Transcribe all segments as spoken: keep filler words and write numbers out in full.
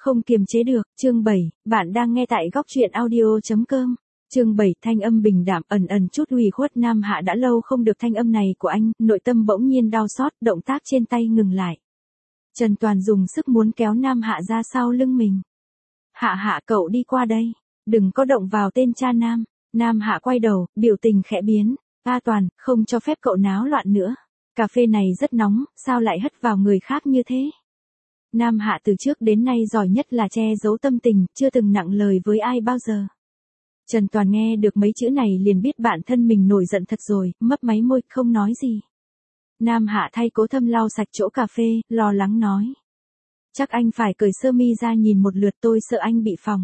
Không kiềm chế được, chương bảy, bạn đang nghe tại góc truyện audio.com. Chương bảy, thanh âm bình đạm ẩn ẩn chút ủy khuất. Nam Hạ đã lâu không được thanh âm này của anh, nội tâm bỗng nhiên đau xót, động tác trên tay ngừng lại. Trần Toàn dùng sức muốn kéo Nam Hạ ra sau lưng mình. Hạ Hạ, cậu đi qua đây, đừng có động vào tên cha Nam. Nam Hạ quay đầu, biểu tình khẽ biến. A Toàn, không cho phép cậu náo loạn nữa. Cà phê này rất nóng, sao lại hất vào người khác như thế? Nam Hạ từ trước đến nay giỏi nhất là che giấu tâm tình, chưa từng nặng lời với ai bao giờ. Trần Toàn nghe được mấy chữ này liền biết bản thân mình nổi giận thật rồi, mấp máy môi, không nói gì. Nam Hạ thay Cố Thâm lau sạch chỗ cà phê, lo lắng nói. Chắc anh phải cởi sơ mi ra nhìn một lượt, tôi sợ anh bị phỏng.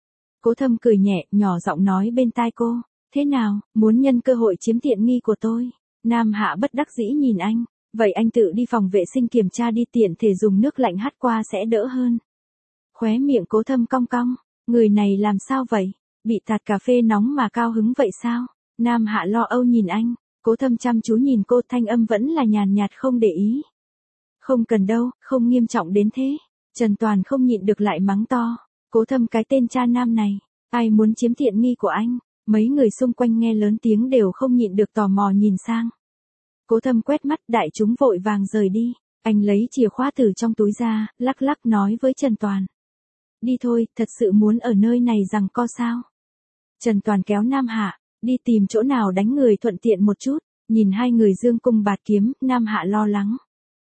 Cố Thâm cười nhẹ, nhỏ giọng nói bên tai cô. Thế nào, muốn nhân cơ hội chiếm tiện nghi của tôi? Nam Hạ bất đắc dĩ nhìn anh. Vậy anh tự đi phòng vệ sinh kiểm tra đi, tiện thể dùng nước lạnh hắt qua sẽ đỡ hơn. Khóe miệng Cố Thâm cong cong. Người này làm sao vậy? Bị tạt cà phê nóng mà cao hứng vậy sao? Nam Hạ lo âu nhìn anh. Cố Thâm chăm chú nhìn cô, thanh âm vẫn là nhàn nhạt không để ý. Không cần đâu, không nghiêm trọng đến thế. Trần Toàn không nhịn được lại mắng to. Cố Thâm, cái tên cha Nam này, ai muốn chiếm tiện nghi của anh? Mấy người xung quanh nghe lớn tiếng đều không nhịn được tò mò nhìn sang. Cố Thâm quét mắt, đại chúng vội vàng rời đi. Anh lấy chìa khóa từ trong túi ra, lắc lắc nói với Trần Toàn. Đi thôi, thật sự muốn ở nơi này giằng co sao? Trần Toàn kéo Nam Hạ, đi tìm chỗ nào đánh người thuận tiện một chút. Nhìn hai người dương cung bạt kiếm, Nam Hạ lo lắng.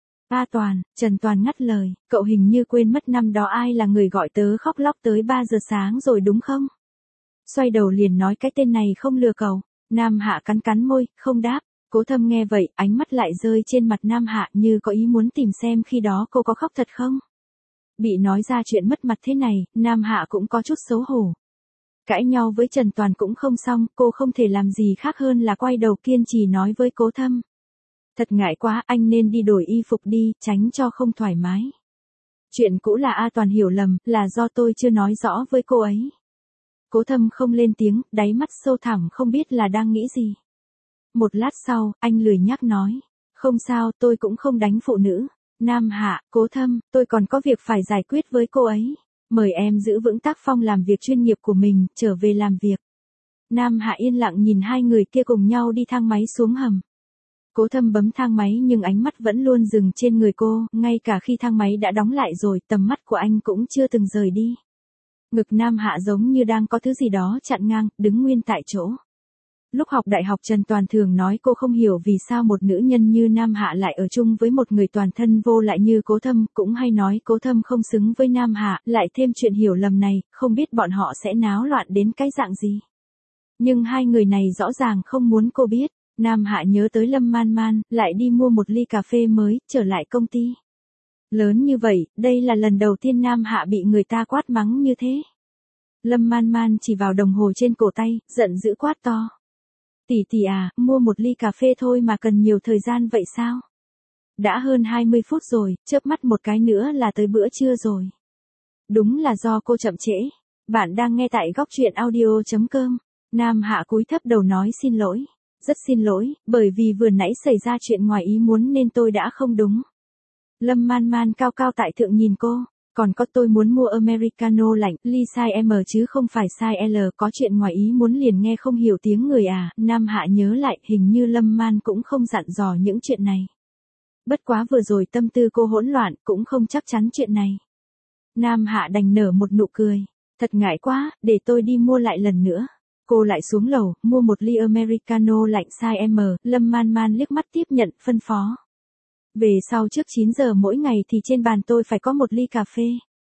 A Toàn, Trần Toàn ngắt lời, cậu hình như quên mất năm đó ai là người gọi tớ khóc lóc tới ba giờ sáng rồi đúng không? Xoay đầu liền nói cái tên này không lừa cậu. Nam Hạ cắn cắn môi, không đáp. Cố Thâm nghe vậy, ánh mắt lại rơi trên mặt Nam Hạ như có ý muốn tìm xem khi đó cô có khóc thật không. Bị nói ra chuyện mất mặt thế này, Nam Hạ cũng có chút xấu hổ. Cãi nhau với Trần Toàn cũng không xong, cô không thể làm gì khác hơn là quay đầu kiên trì nói với Cố Thâm. Thật ngại quá, anh nên đi đổi y phục đi, tránh cho không thoải mái. Chuyện cũ là A Toàn hiểu lầm, là do tôi chưa nói rõ với cô ấy. Cố Thâm không lên tiếng, đáy mắt sâu thẳm không biết là đang nghĩ gì. Một lát sau, anh lười nhác nói. Không sao, tôi cũng không đánh phụ nữ. Nam Hạ, Cố Thâm, tôi còn có việc phải giải quyết với cô ấy. Mời em giữ vững tác phong làm việc chuyên nghiệp của mình, trở về làm việc. Nam Hạ yên lặng nhìn hai người kia cùng nhau đi thang máy xuống hầm. Cố Thâm bấm thang máy nhưng ánh mắt vẫn luôn dừng trên người cô, ngay cả khi thang máy đã đóng lại rồi, tầm mắt của anh cũng chưa từng rời đi. Ngực Nam Hạ giống như đang có thứ gì đó chặn ngang, đứng nguyên tại chỗ. Lúc học đại học Trần Toàn thường nói cô không hiểu vì sao một nữ nhân như Nam Hạ lại ở chung với một người toàn thân vô lại như Cố Thâm, cũng hay nói Cố Thâm không xứng với Nam Hạ, lại thêm chuyện hiểu lầm này, không biết bọn họ sẽ náo loạn đến cái dạng gì. Nhưng hai người này rõ ràng không muốn cô biết. Nam Hạ nhớ tới Lâm Man Man, lại đi mua một ly cà phê mới, trở lại công ty. Lớn như vậy, đây là lần đầu tiên Nam Hạ bị người ta quát mắng như thế. Lâm Man Man chỉ vào đồng hồ trên cổ tay, giận dữ quát to. Tỷ tỷ à, mua một ly cà phê thôi mà cần nhiều thời gian vậy sao? Đã hơn hai mươi phút rồi, chớp mắt một cái nữa là tới bữa trưa rồi. Đúng là do cô chậm trễ. Bạn đang nghe tại góc truyện audio.com. Nam Hạ cúi thấp đầu nói xin lỗi. Rất xin lỗi, bởi vì vừa nãy xảy ra chuyện ngoài ý muốn nên tôi đã không đúng. Lâm Man Man cao cao tại thượng nhìn cô. Còn có, tôi muốn mua Americano lạnh, ly size M chứ không phải size L, có chuyện ngoài ý muốn liền nghe không hiểu tiếng người à. Nam Hạ nhớ lại, hình như Lâm Man cũng không dặn dò những chuyện này. Bất quá vừa rồi tâm tư cô hỗn loạn, cũng không chắc chắn chuyện này. Nam Hạ đành nở một nụ cười. Thật ngại quá, để tôi đi mua lại lần nữa. Cô lại xuống lầu, mua một ly Americano lạnh size M, Lâm Man Man liếc mắt tiếp nhận, phân phó. Về sau trước chín giờ mỗi ngày thì trên bàn tôi phải có một ly cà phê.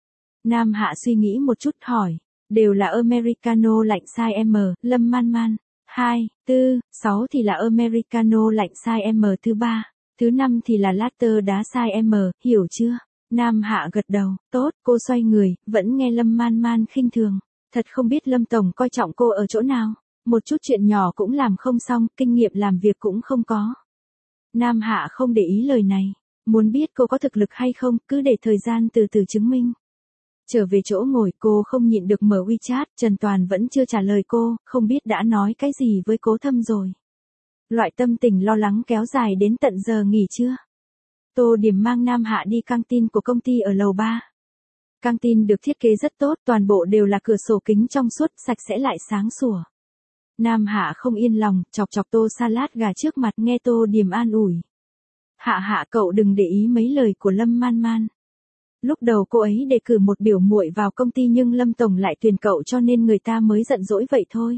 Nam Hạ suy nghĩ một chút hỏi. Đều là Americano lạnh size M, Lâm Man Man. hai, bốn, sáu thì là Americano lạnh size M thứ ba. Thứ năm thì là latte đá size M, hiểu chưa? Nam Hạ gật đầu, tốt, cô xoay người, vẫn nghe Lâm Man Man khinh thường. Thật không biết Lâm Tổng coi trọng cô ở chỗ nào. Một chút chuyện nhỏ cũng làm không xong, kinh nghiệm làm việc cũng không có. Nam Hạ không để ý lời này. Muốn biết cô có thực lực hay không, cứ để thời gian từ từ chứng minh. Trở về chỗ ngồi, cô không nhịn được mở WeChat, Trần Toàn vẫn chưa trả lời cô, không biết đã nói cái gì với Cố Thâm rồi. Loại tâm tình lo lắng kéo dài đến tận giờ nghỉ trưa. Tô Điểm mang Nam Hạ đi căng tin của công ty ở lầu ba. Căng tin được thiết kế rất tốt, toàn bộ đều là cửa sổ kính trong suốt, sạch sẽ lại sáng sủa. Nam Hạ không yên lòng, chọc chọc tô salad gà trước mặt, nghe Tô Điềm an ủi. Hạ Hạ cậu đừng để ý mấy lời của Lâm Man Man. Lúc đầu cô ấy đề cử một biểu muội vào công ty nhưng Lâm Tổng lại tuyển cậu cho nên người ta mới giận dỗi vậy thôi.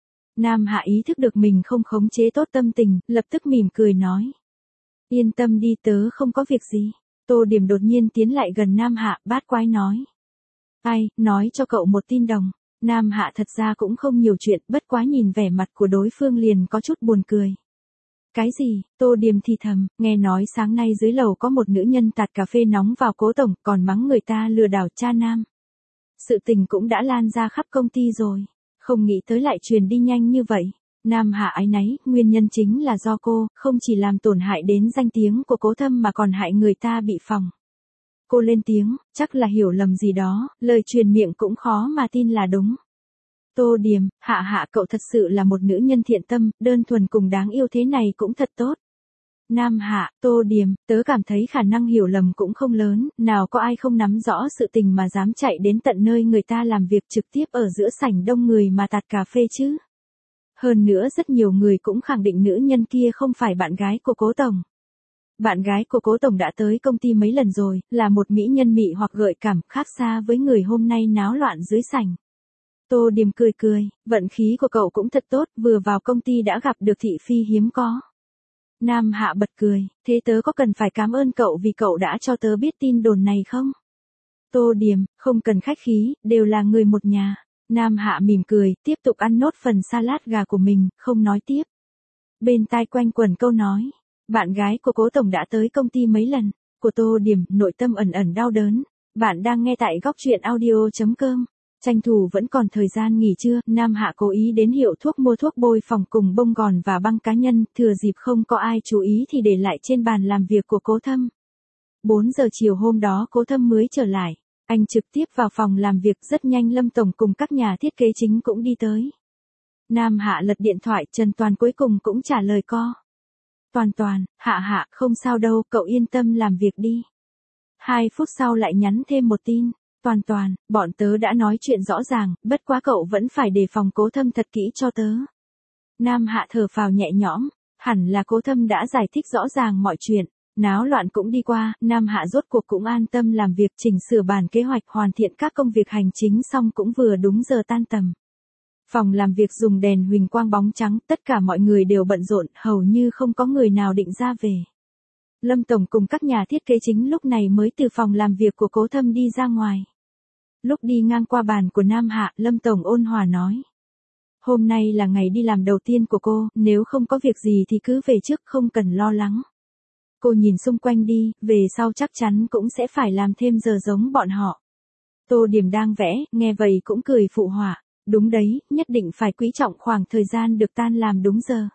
Nam Hạ ý thức được mình không khống chế tốt tâm tình, lập tức mỉm cười nói. Yên tâm đi, tớ không có việc gì. Tô Điềm đột nhiên tiến lại gần Nam Hạ, bát quái nói. Ai, nói cho cậu một tin đồng. Nam Hạ thật ra cũng không nhiều chuyện, bất quá nhìn vẻ mặt của đối phương liền có chút buồn cười. Cái gì? Tô Điềm thì thầm, nghe nói sáng nay dưới lầu có một nữ nhân tạt cà phê nóng vào Cố tổng, còn mắng người ta lừa đảo cha nam. Sự tình cũng đã lan ra khắp công ty rồi, không nghĩ tới lại truyền đi nhanh như vậy. Nam Hạ áy náy, nguyên nhân chính là do cô, không chỉ làm tổn hại đến danh tiếng của Cố Thâm mà còn hại người ta bị phỏng. Cô lên tiếng, chắc là hiểu lầm gì đó, lời truyền miệng cũng khó mà tin là đúng. Tô Điềm, Hạ Hạ cậu thật sự là một nữ nhân thiện tâm, đơn thuần cùng đáng yêu thế này cũng thật tốt. Nam Hạ, Tô Điềm, tớ cảm thấy khả năng hiểu lầm cũng không lớn, nào có ai không nắm rõ sự tình mà dám chạy đến tận nơi người ta làm việc trực tiếp ở giữa sảnh đông người mà tạt cà phê chứ. Hơn nữa rất nhiều người cũng khẳng định nữ nhân kia không phải bạn gái của Cố tổng. Bạn gái của Cố tổng đã tới công ty mấy lần rồi, là một mỹ nhân mị hoặc gợi cảm, khác xa với người hôm nay náo loạn dưới sảnh. Tô Điềm cười cười, vận khí của cậu cũng thật tốt, vừa vào công ty đã gặp được thị phi hiếm có. Nam Hạ bật cười, thế tớ có cần phải cảm ơn cậu vì cậu đã cho tớ biết tin đồn này không? Tô Điềm, không cần khách khí, đều là người một nhà. Nam Hạ mỉm cười, tiếp tục ăn nốt phần salad gà của mình, không nói tiếp. Bên tai quanh quẩn câu nói, bạn gái của Cố tổng đã tới công ty mấy lần, của Tô Điềm, nội tâm ẩn ẩn đau đớn. Bạn đang nghe tại góc truyện audio chấm com. Tranh thủ vẫn còn thời gian nghỉ trưa, Nam Hạ cố ý đến hiệu thuốc mua thuốc bôi phòng cùng bông gòn và băng cá nhân, thừa dịp không có ai chú ý thì để lại trên bàn làm việc của Cố Thâm. bốn giờ chiều hôm đó Cố Thâm mới trở lại, anh trực tiếp vào phòng làm việc, rất nhanh Lâm Tổng cùng các nhà thiết kế chính cũng đi tới. Nam Hạ lật điện thoại, Trần Toàn cuối cùng cũng trả lời co. Toàn Toàn, Hạ Hạ, không sao đâu, cậu yên tâm làm việc đi. Hai phút sau lại nhắn thêm một tin. Toàn Toàn, bọn tớ đã nói chuyện rõ ràng, bất quá cậu vẫn phải đề phòng Cố Thâm thật kỹ cho tớ. Nam Hạ thở phào nhẹ nhõm, hẳn là Cố Thâm đã giải thích rõ ràng mọi chuyện, náo loạn cũng đi qua, Nam Hạ rốt cuộc cũng an tâm làm việc, chỉnh sửa bản kế hoạch, hoàn thiện các công việc hành chính xong cũng vừa đúng giờ tan tầm. Phòng làm việc dùng đèn huỳnh quang bóng trắng, tất cả mọi người đều bận rộn, hầu như không có người nào định ra về. Lâm Tổng cùng các nhà thiết kế chính lúc này mới từ phòng làm việc của Cố Thâm đi ra ngoài. Lúc đi ngang qua bàn của Nam Hạ, Lâm Tổng ôn hòa nói. Hôm nay là ngày đi làm đầu tiên của cô, nếu không có việc gì thì cứ về trước, không cần lo lắng. Cô nhìn xung quanh đi, về sau chắc chắn cũng sẽ phải làm thêm giờ giống bọn họ. Tô Điềm đang vẽ, nghe vậy cũng cười phụ họa. Đúng đấy, nhất định phải quý trọng khoảng thời gian được tan làm đúng giờ.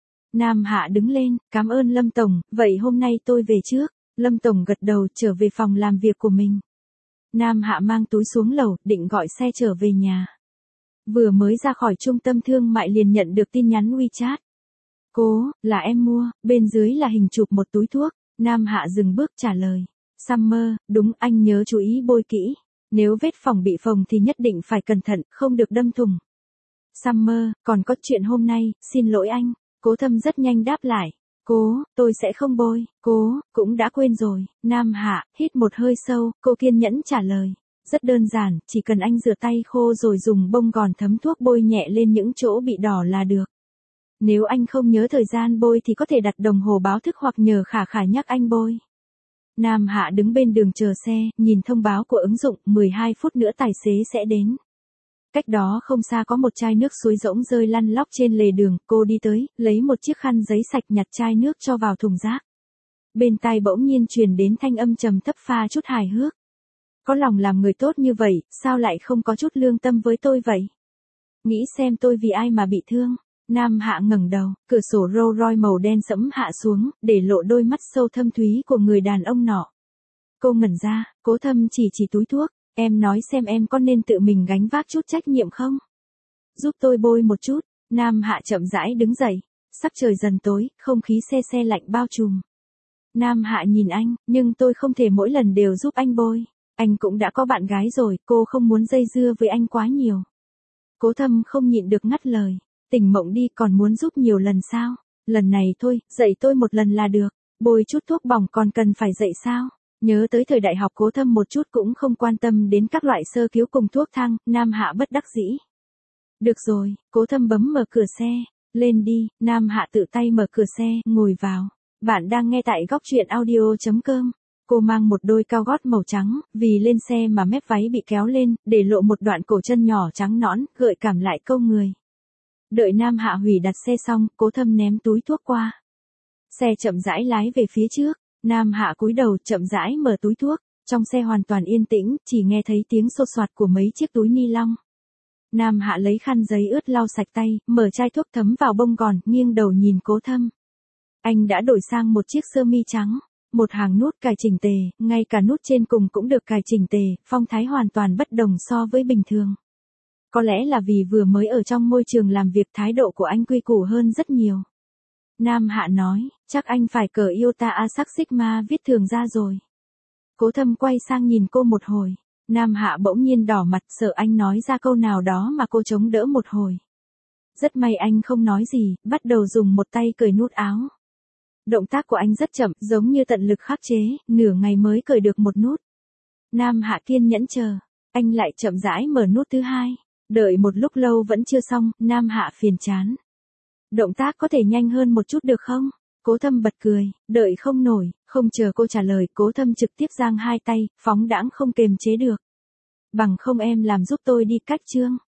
Nam Hạ đứng lên, cảm ơn Lâm Tổng, vậy hôm nay tôi về trước. Lâm Tổng gật đầu, trở về phòng làm việc của mình. Nam Hạ mang túi xuống lầu, định gọi xe trở về nhà. Vừa mới ra khỏi trung tâm thương mại liền nhận được tin nhắn WeChat. Cố, là em mua, bên dưới là hình chụp một túi thuốc. Nam Hạ dừng bước trả lời. Summer, đúng, anh nhớ chú ý bôi kỹ. Nếu vết phỏng bị phồng thì nhất định phải cẩn thận, không được đâm thủng. Summer, còn có chuyện hôm nay, xin lỗi anh. Cố Thâm rất nhanh đáp lại. Cố, tôi sẽ không bôi. Cố, cũng đã quên rồi. Nam Hạ, hít một hơi sâu, cô kiên nhẫn trả lời. Rất đơn giản, chỉ cần anh rửa tay khô rồi dùng bông gòn thấm thuốc bôi nhẹ lên những chỗ bị đỏ là được. Nếu anh không nhớ thời gian bôi thì có thể đặt đồng hồ báo thức hoặc nhờ Khả Khả nhắc anh bôi. Nam Hạ đứng bên đường chờ xe, nhìn thông báo của ứng dụng, mười hai phút nữa tài xế sẽ đến. Cách đó không xa có một chai nước suối rỗng rơi lăn lóc trên lề đường, cô đi tới, lấy một chiếc khăn giấy sạch nhặt chai nước cho vào thùng rác. Bên tai bỗng nhiên truyền đến thanh âm trầm thấp pha chút hài hước. Có lòng làm người tốt như vậy, sao lại không có chút lương tâm với tôi vậy? Nghĩ xem tôi vì ai mà bị thương. Nam Hạ ngẩng đầu, cửa sổ Rolls Royce màu đen sẫm hạ xuống, để lộ đôi mắt sâu thâm thúy của người đàn ông nọ. Cô ngẩn ra, Cố Thâm chỉ chỉ túi thuốc, em nói xem em có nên tự mình gánh vác chút trách nhiệm không? Giúp tôi bôi một chút. Nam Hạ chậm rãi đứng dậy, sắc trời dần tối, không khí se se lạnh bao trùm. Nam Hạ nhìn anh, nhưng tôi không thể mỗi lần đều giúp anh bôi. Anh cũng đã có bạn gái rồi, cô không muốn dây dưa với anh quá nhiều. Cố Thâm không nhịn được ngắt lời. Tỉnh mộng đi, còn muốn giúp nhiều lần sao? Lần này thôi, dạy tôi một lần là được. Bôi chút thuốc bỏng còn cần phải dạy sao? Nhớ tới thời đại học, Cố Thâm một chút cũng không quan tâm đến các loại sơ cứu cùng thuốc thang, Nam Hạ bất đắc dĩ. Được rồi, Cố Thâm bấm mở cửa xe. Lên đi, Nam Hạ tự tay mở cửa xe, ngồi vào. Bạn đang nghe tại góc truyện audio chấm com. Cô mang một đôi cao gót màu trắng, vì lên xe mà mép váy bị kéo lên, để lộ một đoạn cổ chân nhỏ trắng nõn, gợi cảm lại câu người. Đợi Nam Hạ hủy đặt xe xong, Cố Thâm ném túi thuốc qua. Xe chậm rãi lái về phía trước, Nam Hạ cúi đầu chậm rãi mở túi thuốc, trong xe hoàn toàn yên tĩnh, chỉ nghe thấy tiếng xô xoạt của mấy chiếc túi ni lông. Nam Hạ lấy khăn giấy ướt lau sạch tay, mở chai thuốc thấm vào bông gòn, nghiêng đầu nhìn Cố Thâm. Anh đã đổi sang một chiếc sơ mi trắng, một hàng nút cài chỉnh tề, ngay cả nút trên cùng cũng được cài chỉnh tề, phong thái hoàn toàn bất đồng so với bình thường. Có lẽ là vì vừa mới ở trong môi trường làm việc, thái độ của anh quy củ hơn rất nhiều. Nam Hạ nói, chắc anh phải cờ Iota Asac Sigma viết thường ra rồi. Cố Thâm quay sang nhìn cô một hồi. Nam Hạ bỗng nhiên đỏ mặt, sợ anh nói ra câu nào đó mà cô chống đỡ một hồi. Rất may anh không nói gì, bắt đầu dùng một tay cởi nút áo. Động tác của anh rất chậm, giống như tận lực khắc chế, nửa ngày mới cởi được một nút. Nam Hạ kiên nhẫn chờ, anh lại chậm rãi mở nút thứ hai. Đợi một lúc lâu vẫn chưa xong, Nam Hạ phiền chán. Động tác có thể nhanh hơn một chút được không? Cố Thâm bật cười, đợi không nổi, không chờ cô trả lời, Cố Thâm trực tiếp giang hai tay, phóng đãng không kềm chế được. Bằng không em làm giúp tôi đi, cách chương.